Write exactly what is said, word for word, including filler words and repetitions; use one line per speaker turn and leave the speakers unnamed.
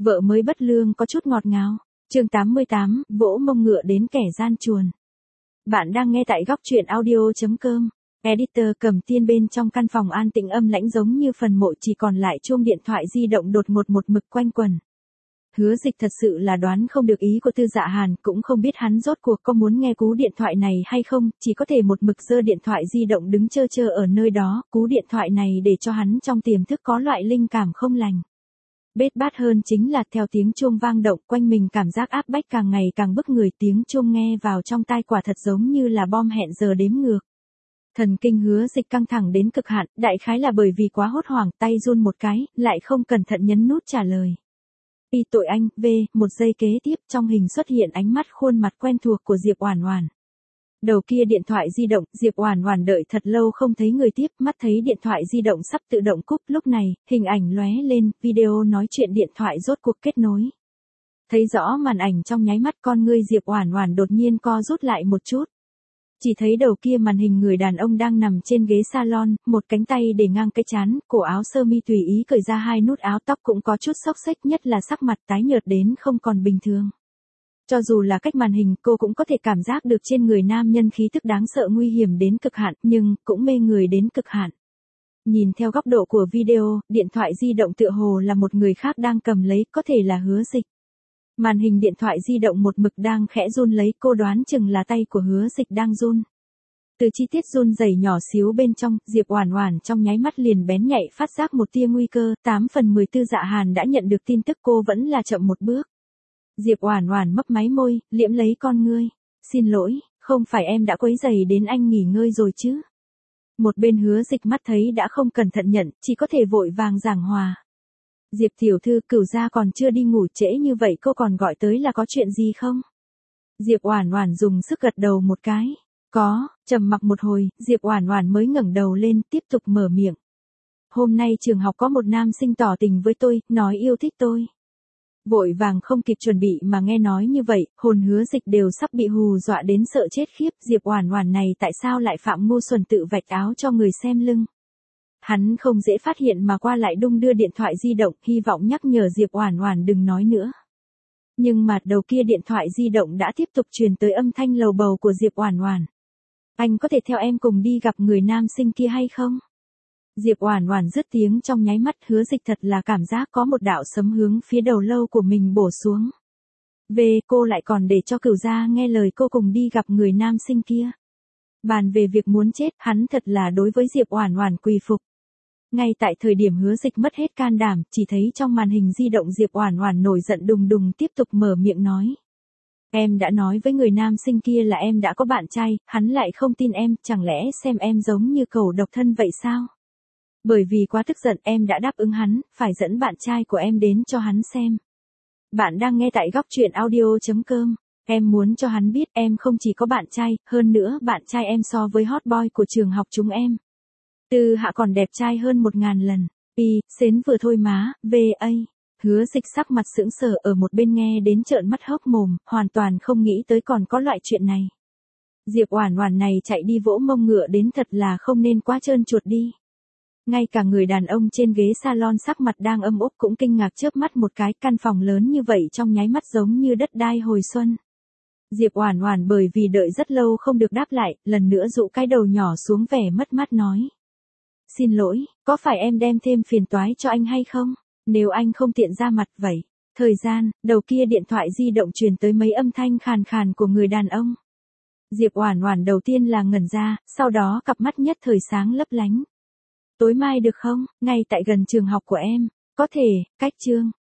Vợ mới bất lương có chút ngọt ngào. Chương tám mươi tám, vỗ mông ngựa đến kẻ gian chuồn. Bạn đang nghe tại góc truyện audio chấm com. Editor Cầm Tiên bên trong căn phòng an tĩnh âm lãnh giống như phần mộ, chỉ còn lại chuông điện thoại di động đột ngột một mực quanh quẩn. Hứa Dịch thật sự là đoán không được ý của Tư Dạ Hàn, cũng không biết hắn rốt cuộc có muốn nghe cú điện thoại này hay không, chỉ có thể một mực giơ điện thoại di động đứng chơ chơ ở nơi đó, cú điện thoại này để cho hắn trong tiềm thức có loại linh cảm không lành. Bết bát hơn chính là theo tiếng chuông vang động quanh mình cảm giác áp bách càng ngày càng bức người, tiếng chuông nghe vào trong tai quả thật giống như là bom hẹn giờ đếm ngược. Thần kinh Hứa Dịch căng thẳng đến cực hạn, đại khái là bởi vì quá hốt hoảng, tay run một cái, lại không cẩn thận nhấn nút trả lời. Y tội anh, V, một giây kế tiếp trong hình xuất hiện ánh mắt khuôn mặt quen thuộc của Diệp Oản Oản. Đầu kia điện thoại di động, Diệp Oản Oản đợi thật lâu không thấy người tiếp, mắt thấy điện thoại di động sắp tự động cúp, lúc này, hình ảnh lóe lên, video nói chuyện điện thoại rốt cuộc kết nối. Thấy rõ màn ảnh trong nháy mắt, con ngươi Diệp Oản Oản đột nhiên co rút lại một chút. Chỉ thấy đầu kia màn hình người đàn ông đang nằm trên ghế salon, một cánh tay để ngang cái trán, cổ áo sơ mi tùy ý cởi ra hai nút áo, tóc cũng có chút xốc xếch, nhất là sắc mặt tái nhợt đến không còn bình thường. Cho dù là cách màn hình, cô cũng có thể cảm giác được trên người nam nhân khí tức đáng sợ, nguy hiểm đến cực hạn, nhưng cũng mê người đến cực hạn. Nhìn theo góc độ của video, điện thoại di động tựa hồ là một người khác đang cầm lấy, có thể là Hứa Dịch. Màn hình điện thoại di động một mực đang khẽ run lấy, cô đoán chừng là tay của Hứa Dịch đang run. Từ chi tiết run rẩy nhỏ xíu bên trong, Diệp Oản Oản trong nháy mắt liền bén nhạy phát giác một tia nguy cơ, tám phần mười Tư Dạ Hàn đã nhận được tin tức, cô vẫn là chậm một bước. Diệp Oản Oản mấp máy môi, liễm lấy con ngươi. Xin lỗi, không phải em đã quấy rầy đến anh nghỉ ngơi rồi chứ? Một bên Hứa Dịch mắt thấy đã không cẩn thận nhận, chỉ có thể vội vàng giảng hòa. Diệp tiểu thư, Cửu gia còn chưa đi ngủ, trễ như vậy cô còn gọi tới là có chuyện gì không? Diệp Oản Oản dùng sức gật đầu một cái. Có. Trầm mặc một hồi, Diệp Oản Oản mới ngẩng đầu lên, tiếp tục mở miệng. Hôm nay trường học có một nam sinh tỏ tình với tôi, nói yêu thích tôi. Vội vàng không kịp chuẩn bị mà nghe nói như vậy, hồn Hứa Dịch đều sắp bị hù dọa đến sợ chết khiếp, Diệp Oản Oản này tại sao lại phạm ngu xuẩn tự vạch áo cho người xem lưng. Hắn không dễ phát hiện mà qua lại đung đưa điện thoại di động, hy vọng nhắc nhở Diệp Oản Oản đừng nói nữa. Nhưng mà đầu kia điện thoại di động đã tiếp tục truyền tới âm thanh lầu bầu của Diệp Oản Oản. Anh có thể theo em cùng đi gặp người nam sinh kia hay không? Diệp Oản Oản dứt tiếng trong nháy mắt, Hứa Dịch thật là cảm giác có một đạo sấm hướng phía đầu lâu của mình bổ xuống. Về cô lại còn để cho Cửu gia nghe lời cô cùng đi gặp người nam sinh kia. Bàn về việc muốn chết, hắn thật là đối với Diệp Oản Oản quỳ phục. Ngay tại thời điểm Hứa Dịch mất hết can đảm, chỉ thấy trong màn hình di động Diệp Oản Oản nổi giận đùng đùng tiếp tục mở miệng nói. Em đã nói với người nam sinh kia là em đã có bạn trai, hắn lại không tin em, chẳng lẽ xem em giống như cẩu độc thân vậy sao? Bởi vì quá tức giận em đã đáp ứng hắn, phải dẫn bạn trai của em đến cho hắn xem. Bạn đang nghe tại góc truyện audio chấm com. Em muốn cho hắn biết em không chỉ có bạn trai, hơn nữa bạn trai em so với hot boy của trường học chúng em. Tư Hạ còn đẹp trai hơn một ngàn lần. Y, xến vừa thôi má, va. Hứa Dịch sắc mặt sững sờ ở một bên nghe đến trợn mắt hốc mồm, hoàn toàn không nghĩ tới còn có loại chuyện này. Diệp Oản Oản này chạy đi vỗ mông ngựa đến thật là không nên quá trơn chuột đi. Ngay cả người đàn ông trên ghế salon sắc mặt đang âm úp cũng kinh ngạc chớp mắt một cái, căn phòng lớn như vậy trong nháy mắt giống như đất đai hồi xuân. Diệp Oản Oản bởi vì đợi rất lâu không được đáp lại, lần nữa dụ cái đầu nhỏ xuống vẻ mất mát nói. Xin lỗi, có phải em đem thêm phiền toái cho anh hay không? Nếu anh không tiện ra mặt vậy. Thời gian, đầu kia điện thoại di động truyền tới mấy âm thanh khàn khàn của người đàn ông. Diệp Oản Oản đầu tiên là ngẩn ra, sau đó cặp mắt nhất thời sáng lấp lánh. Tối mai được không, ngay tại gần trường học của em, có thể, cách Trương.